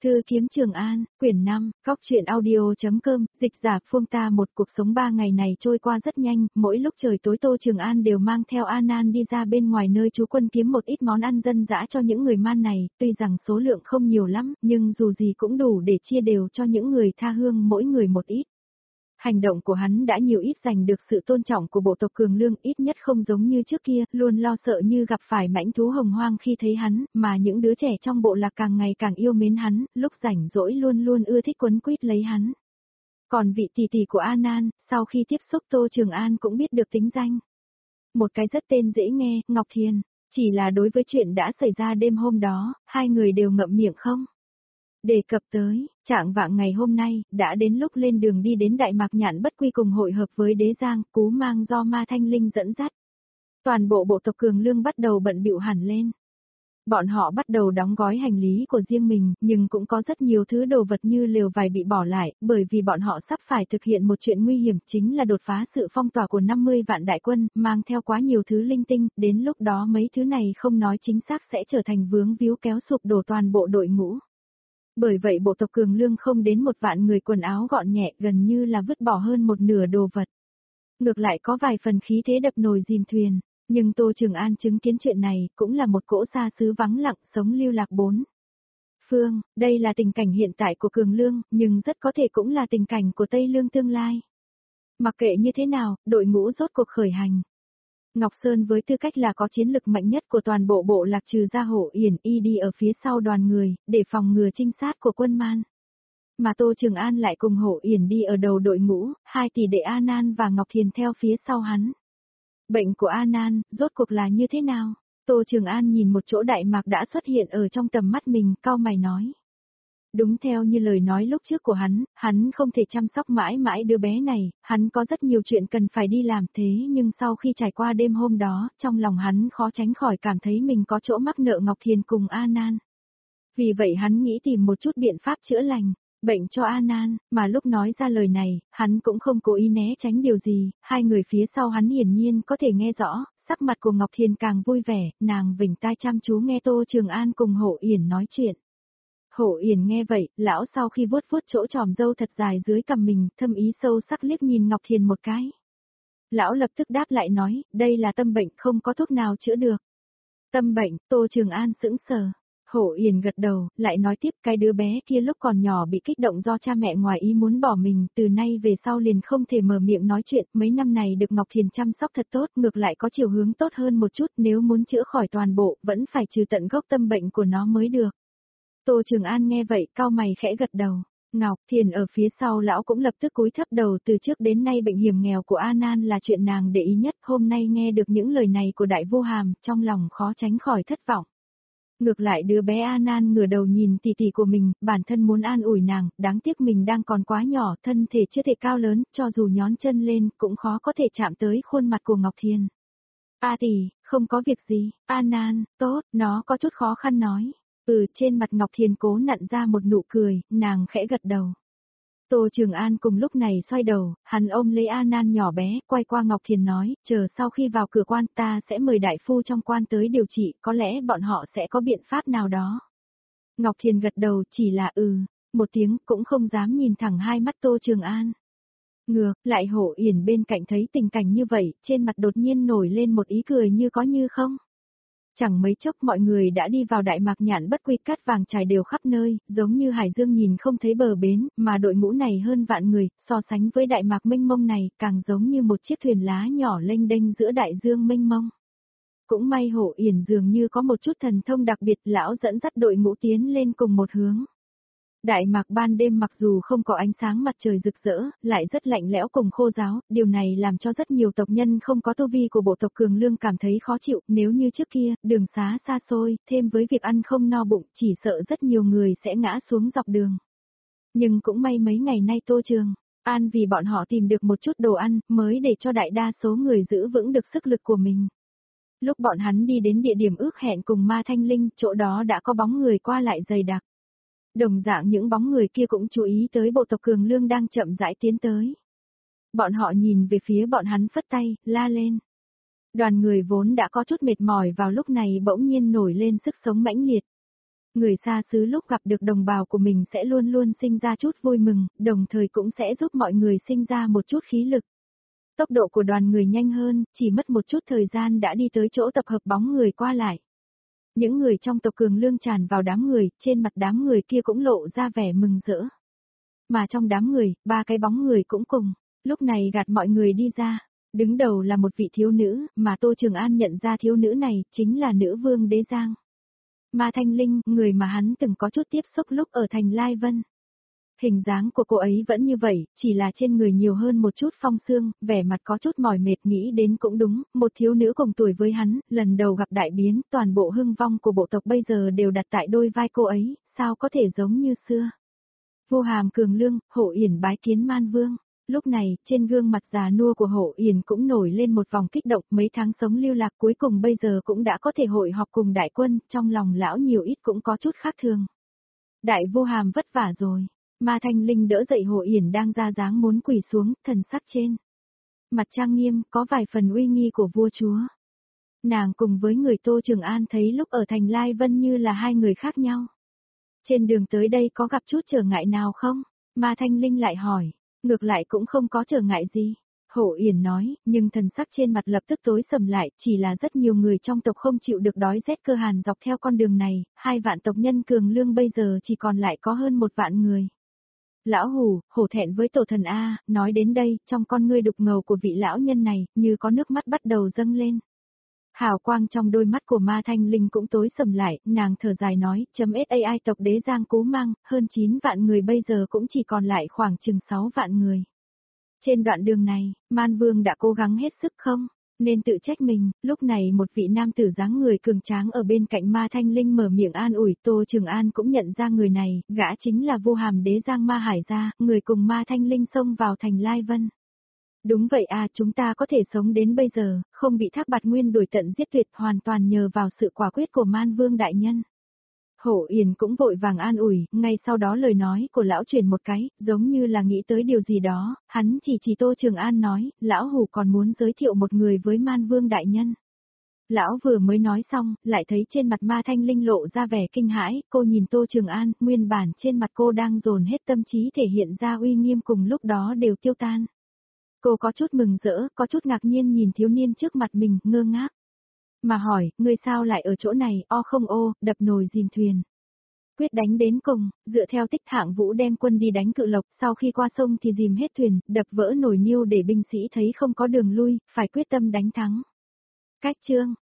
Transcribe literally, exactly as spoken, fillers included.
Thư kiếm Trường An, quyển năm, góc truyện audio.com, dịch giả Phương ta một cuộc sống ba ngày này trôi qua rất nhanh, mỗi lúc trời tối Tô Trường An đều mang theo An An đi ra bên ngoài nơi trú quân kiếm một ít món ăn dân dã cho những người man này, tuy rằng số lượng không nhiều lắm, nhưng dù gì cũng đủ để chia đều cho những người tha hương mỗi người một ít. Hành động của hắn đã nhiều ít giành được sự tôn trọng của bộ tộc Cường Lương, ít nhất không giống như trước kia, luôn lo sợ như gặp phải mãnh thú hồng hoang khi thấy hắn, mà những đứa trẻ trong bộ lạc càng ngày càng yêu mến hắn, lúc rảnh rỗi luôn luôn ưa thích quấn quýt lấy hắn. Còn vị tỷ tỷ của An An, sau khi tiếp xúc Tô Trường An cũng biết được tính danh. Một cái rất tên dễ nghe, Ngọc Thiền, chỉ là đối với chuyện đã xảy ra đêm hôm đó, hai người đều ngậm miệng không đề cập tới. Trạng vạng ngày hôm nay, đã đến lúc lên đường đi đến Đại Mạc Nhạn Bất Quy cùng hội hợp với Đế Giang, Cú Mang do Ma Thanh Linh dẫn dắt. Toàn bộ bộ tộc Cường Lương bắt đầu bận bịu hẳn lên. Bọn họ bắt đầu đóng gói hành lý của riêng mình, nhưng cũng có rất nhiều thứ đồ vật như lều vải bị bỏ lại, bởi vì bọn họ sắp phải thực hiện một chuyện nguy hiểm, chính là đột phá sự phong tỏa của năm mươi vạn đại quân, mang theo quá nhiều thứ linh tinh, đến lúc đó mấy thứ này không nói chính xác sẽ trở thành vướng víu kéo sụp đổ toàn bộ đội ngũ. Bởi vậy bộ tộc Cường Lương không đến một vạn người quần áo gọn nhẹ, gần như là vứt bỏ hơn một nửa đồ vật. Ngược lại có vài phần khí thế đập nồi dìm thuyền, nhưng Tô Trường An chứng kiến chuyện này, cũng là một cỗ xa xứ vắng lặng, sống lưu lạc bốn phương, đây là tình cảnh hiện tại của Cường Lương, nhưng rất có thể cũng là tình cảnh của Tây Lương tương lai. Mặc kệ như thế nào, đội ngũ rốt cuộc khởi hành. Ngọc Sơn với tư cách là có chiến lực mạnh nhất của toàn bộ bộ lạc trừ ra Hổ Yển y đi ở phía sau đoàn người, để phòng ngừa trinh sát của quân man. Mà Tô Trường An lại cùng Hổ Yển đi ở đầu đội ngũ, hai tỷ đệ An An và Ngọc Thiền theo phía sau hắn. Bệnh của An An, rốt cuộc là như thế nào? Tô Trường An nhìn một chỗ Đại Mạc đã xuất hiện ở trong tầm mắt mình, cau mày nói. Đúng theo như lời nói lúc trước của hắn, hắn không thể chăm sóc mãi mãi đứa bé này, hắn có rất nhiều chuyện cần phải đi làm thế nhưng sau khi trải qua đêm hôm đó, trong lòng hắn khó tránh khỏi cảm thấy mình có chỗ mắc nợ Ngọc Thiền cùng An An. Vì vậy hắn nghĩ tìm một chút biện pháp chữa lành, bệnh cho An An, mà lúc nói ra lời này, hắn cũng không cố ý né tránh điều gì, hai người phía sau hắn hiển nhiên có thể nghe rõ, sắc mặt của Ngọc Thiền càng vui vẻ, nàng vểnh tai chăm chú nghe Tô Trường An cùng Hổ Yển nói chuyện. Hổ Yển nghe vậy, lão sau khi vuốt vuốt chỗ tròm râu thật dài dưới cằm mình, thâm ý sâu sắc liếc nhìn Ngọc Thiền một cái. Lão lập tức đáp lại nói, đây là tâm bệnh không có thuốc nào chữa được. Tâm bệnh, Tô Trường An sững sờ. Hổ Yển gật đầu, lại nói tiếp cái đứa bé kia lúc còn nhỏ bị kích động do cha mẹ ngoài ý muốn bỏ mình, từ nay về sau liền không thể mở miệng nói chuyện, mấy năm này được Ngọc Thiền chăm sóc thật tốt, ngược lại có chiều hướng tốt hơn một chút, nếu muốn chữa khỏi toàn bộ, vẫn phải trừ tận gốc tâm bệnh của nó mới được. Tô Trường An nghe vậy, cau mày khẽ gật đầu. Ngọc Thiền ở phía sau lão cũng lập tức cúi thấp đầu, từ trước đến nay bệnh hiểm nghèo của An An là chuyện nàng để ý nhất, hôm nay nghe được những lời này của Đại Vô Hàm, trong lòng khó tránh khỏi thất vọng. Ngược lại đứa bé An An ngửa đầu nhìn tỷ tỷ của mình, bản thân muốn an ủi nàng, đáng tiếc mình đang còn quá nhỏ, thân thể chưa thể cao lớn, cho dù nhón chân lên, cũng khó có thể chạm tới khuôn mặt của Ngọc Thiền. A tỷ, không có việc gì, An An, tốt, nó có chút khó khăn nói. Ừ, trên mặt Ngọc Thiền cố nặn ra một nụ cười, nàng khẽ gật đầu. Tô Trường An cùng lúc này xoay đầu, hắn ôm lấy An An nhỏ bé, quay qua Ngọc Thiền nói, chờ sau khi vào cửa quan ta sẽ mời đại phu trong quan tới điều trị, có lẽ bọn họ sẽ có biện pháp nào đó. Ngọc Thiền gật đầu chỉ là ừ, một tiếng cũng không dám nhìn thẳng hai mắt Tô Trường An. Ngược, lại Hổ Yển bên cạnh thấy tình cảnh như vậy, trên mặt đột nhiên nổi lên một ý cười như có như không. Chẳng mấy chốc mọi người đã đi vào Đại Mạc Nhạn Bất Quy, cát vàng trải đều khắp nơi, giống như hải dương nhìn không thấy bờ bến, mà đội ngũ này hơn vạn người, so sánh với Đại Mạc mênh mông này, càng giống như một chiếc thuyền lá nhỏ lênh đênh giữa đại dương mênh mông. Cũng may Hổ Yển dường như có một chút thần thông đặc biệt, lão dẫn dắt đội ngũ tiến lên cùng một hướng. Đại Mạc ban đêm mặc dù không có ánh sáng mặt trời rực rỡ, lại rất lạnh lẽo cùng khô ráo, điều này làm cho rất nhiều tộc nhân không có tu vi của bộ tộc Cường Lương cảm thấy khó chịu, nếu như trước kia, đường xá xa xôi, thêm với việc ăn không no bụng, chỉ sợ rất nhiều người sẽ ngã xuống dọc đường. Nhưng cũng may mấy ngày nay Tô Trường An vì bọn họ tìm được một chút đồ ăn, mới để cho đại đa số người giữ vững được sức lực của mình. Lúc bọn hắn đi đến địa điểm ước hẹn cùng Ma Thanh Linh, chỗ đó đã có bóng người qua lại dày đặc. Đồng dạng những bóng người kia cũng chú ý tới bộ tộc Cường Lương đang chậm rãi tiến tới. Bọn họ nhìn về phía bọn hắn phất tay, la lên. Đoàn người vốn đã có chút mệt mỏi vào lúc này bỗng nhiên nổi lên sức sống mãnh liệt. Người xa xứ lúc gặp được đồng bào của mình sẽ luôn luôn sinh ra chút vui mừng, đồng thời cũng sẽ giúp mọi người sinh ra một chút khí lực. Tốc độ của đoàn người nhanh hơn, chỉ mất một chút thời gian đã đi tới chỗ tập hợp bóng người qua lại. Những người trong tộc Cường Lương tràn vào đám người, trên mặt đám người kia cũng lộ ra vẻ mừng rỡ. Mà trong đám người, ba cái bóng người cũng cùng, lúc này gạt mọi người đi ra. Đứng đầu là một vị thiếu nữ, mà Tô Trường An nhận ra thiếu nữ này, chính là nữ vương Đế Giang. Ma Thanh Linh, người mà hắn từng có chút tiếp xúc lúc ở thành Lai Vân. Hình dáng của cô ấy vẫn như vậy, chỉ là trên người nhiều hơn một chút phong sương, vẻ mặt có chút mỏi mệt, nghĩ đến cũng đúng, một thiếu nữ cùng tuổi với hắn, lần đầu gặp đại biến, toàn bộ hưng vong của bộ tộc bây giờ đều đặt tại đôi vai cô ấy, sao có thể giống như xưa. Vô Hàm Cường Lương, Hổ Yển bái kiến Man Vương. Lúc này, trên gương mặt già nua của Hổ Yển cũng nổi lên một vòng kích động, mấy tháng sống lưu lạc cuối cùng bây giờ cũng đã có thể hội họp cùng đại quân, trong lòng lão nhiều ít cũng có chút khác thường. Đại Vô Hàm vất vả rồi. Ma Thanh Linh đỡ dậy Hổ Yển đang ra dáng muốn quỳ xuống, thần sắc trên mặt trang nghiêm, có vài phần uy nghi của vua chúa. Nàng cùng với người Tô Trường An thấy lúc ở thành Lai Vân như là hai người khác nhau. Trên đường tới đây có gặp chút trở ngại nào không? Ma Thanh Linh lại hỏi. Ngược lại cũng không có trở ngại gì. Hổ Yển nói, nhưng thần sắc trên mặt lập tức tối sầm lại, chỉ là rất nhiều người trong tộc không chịu được đói rét cơ hàn dọc theo con đường này, hai vạn tộc nhân Cường Lương bây giờ chỉ còn lại có hơn một vạn người. Lão Hủ, hổ thẹn với tổ thần A, nói đến đây, trong con ngươi đục ngầu của vị lão nhân này, như có nước mắt bắt đầu dâng lên. Hào quang trong đôi mắt của Ma Thanh Linh cũng tối sầm lại, nàng thở dài nói, chấm sai tộc Đế Giang Cú Mang, hơn chín vạn người bây giờ cũng chỉ còn lại khoảng chừng sáu vạn người. Trên đoạn đường này, Man Vương đã cố gắng hết sức không? Nên tự trách mình, lúc này một vị nam tử dáng người cường tráng ở bên cạnh Ma Thanh Linh mở miệng an ủi, Tô Trường An cũng nhận ra người này, gã chính là Vô Hàm Đế Giang Ma Hải Gia, người cùng Ma Thanh Linh xông vào thành Lai Vân. Đúng vậy à, chúng ta có thể sống đến bây giờ, không bị Thác Bạt Nguyên đuổi tận giết tuyệt, hoàn toàn nhờ vào sự quả quyết của Man Vương đại nhân. Hổ Yển cũng vội vàng an ủi, ngay sau đó lời nói của lão chuyển một cái, giống như là nghĩ tới điều gì đó, hắn chỉ chỉ Tô Trường An nói, lão hủ còn muốn giới thiệu một người với Man Vương đại nhân. Lão vừa mới nói xong, lại thấy trên mặt Ma Thanh Linh lộ ra vẻ kinh hãi, cô nhìn Tô Trường An, nguyên bản trên mặt cô đang dồn hết tâm trí thể hiện ra uy nghiêm cùng lúc đó đều tiêu tan. Cô có chút mừng rỡ, có chút ngạc nhiên nhìn thiếu niên trước mặt mình, ngơ ngác. Mà hỏi, ngươi sao lại ở chỗ này, o không ô, đập nồi dìm thuyền. Quyết đánh đến cùng, dựa theo tích Hạng Vũ đem quân đi đánh Cự Lộc, sau khi qua sông thì dìm hết thuyền, đập vỡ nồi niêu để binh sĩ thấy không có đường lui, phải quyết tâm đánh thắng. Cách chương